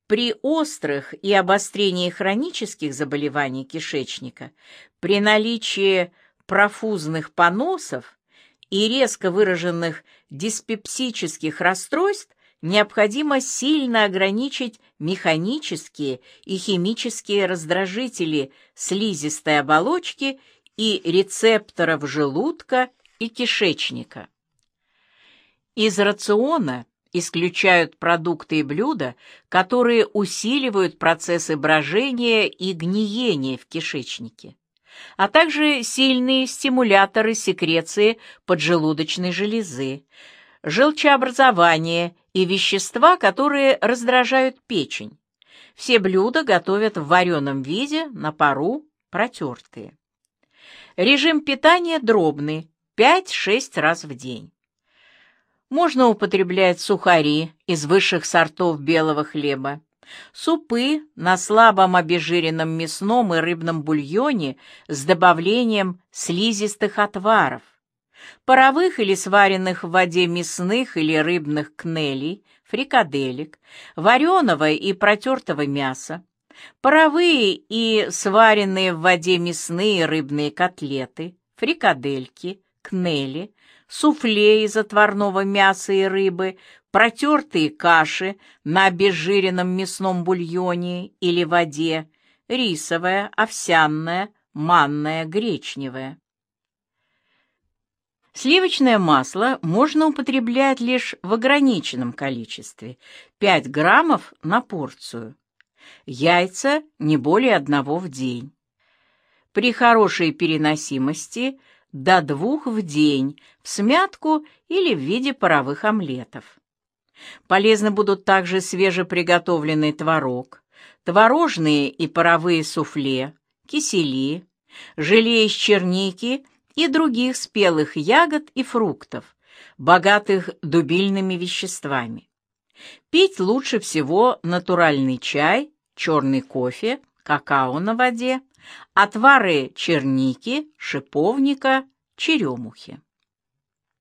При острых и обострении хронических заболеваний кишечника, при наличии профузных поносов и резко выраженных диспепсических расстройств необходимо сильно ограничить механические и химические раздражители слизистой оболочки и рецепторов желудка и кишечника. Из рациона исключают продукты и блюда, которые усиливают процессы брожения и гниения в кишечнике, а также сильные стимуляторы секреции поджелудочной железы, желчеобразования и вещества, которые раздражают печень. Все блюда готовят в вареном виде, на пару, протертые. Режим питания дробный, 5-6 раз в день. Можно употреблять сухари из высших сортов белого хлеба, супы на слабом обезжиренном мясном и рыбном бульоне с добавлением слизистых отваров, паровых или сваренных в воде мясных или рыбных кнелей, фрикаделек, вареного и протертого мяса, паровые и сваренные в воде мясные и рыбные котлеты, фрикадельки, кнели, суфле из отварного мяса и рыбы, протертые каши на обезжиренном мясном бульоне или воде, рисовая, овсяная, манная, гречневая. Сливочное масло можно употреблять лишь в ограниченном количестве, 5 граммов на порцию. Яйца не более 1 в день. При хорошей переносимости до 2 в день в смятку или в виде паровых омлетов. Полезны будут также свежеприготовленный творог, творожные и паровые суфле, кисели, желе из черники и других спелых ягод и фруктов, богатых дубильными веществами. Пить лучше всего натуральный чай, черный кофе, какао на воде, отвары черники, шиповника, черемухи.